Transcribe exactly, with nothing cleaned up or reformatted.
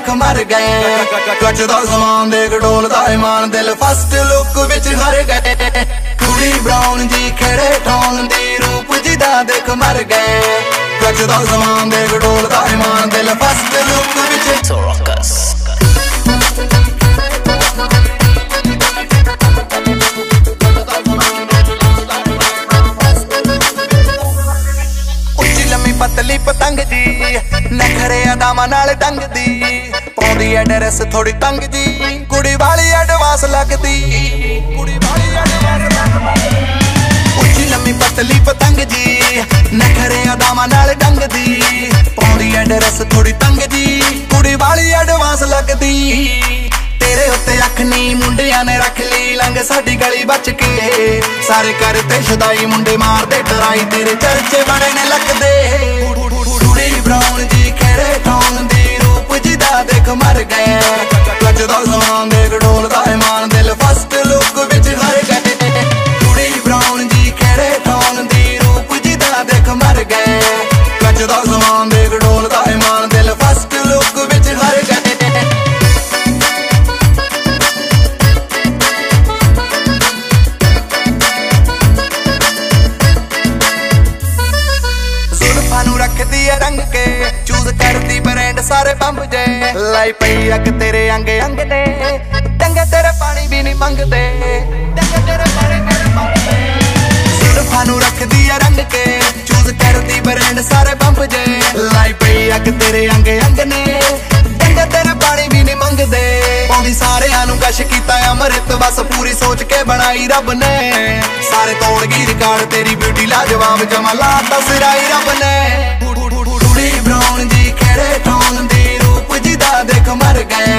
देख मर गए। कचदा समान देख डोलदा ईमान दिल फस्ट लुक विच हर गए। कुड़ी ब्राउन जी खेड़े ठौन दी रूप जिदा देख मर गए। कचदा समान देख डोलदा ईमान दिल फस्ट लुक विच Sorocas। पतली पतंग जी नखरे अदामा नाल डंग दी पौंदी है ड्रेस थोड़ी तंग जी कुड़ी वाली एडवांस लगदी। कुड़ी वाली एडवांस लगदी। उच्ची लम्मी पतली पतंग जी नखरे अदामा नाल डंग दी पौंदी है ड्रेस थोड़ी तंग जी कुड़ी वाली एडवांस लगदी। तेरे उत्ते अख नी मुंडियां ने रख ली लंघ साडी गली बच के सारे करते शदाई मुंडे मारदे डराई तेरे चर्चे बड़े ने लगदे। कुड़ी ब्राउन जी खेड़े ठौन दी रूप जिदा देख मर गए। कचदा समान देख डोलदा ईमान दिल फस्ट लुक विच हर गए। कुड़ी ब्राउन जी खेड़े ठौन दी रूप जिदा देख मर गए। कचदा समान देख डोलदा ईमान दिल फस्ट लुक विच हर गए। रखदी है रंग के चूज करदी ब्रांड सारे बंब जे लाई पई अग तेरे अंग अंग ने डंगे तेरे पानी भी नहीं मंगदे। डंगे तेरे पानी नहीं मंगदे। सिर्फा नू रखदी है रंग के चूज करदी ब्रांड सारे बंब जे लाई पई अग तेरे अंग अंग ने डंगे तेरे पानी भी नहीं मंगदे। पौंदी सारियां नू कश कीता अमृत बस पूरी सोच के बनाई रब ने सारे तोड़ गई रिकॉर्ड तेरी ब्यूटी लाजवाब जमा लाता सिराई रब ने। कुड़ी ब्राउन जी खेड़े ठौन दी रूप जिदा देख मर गए।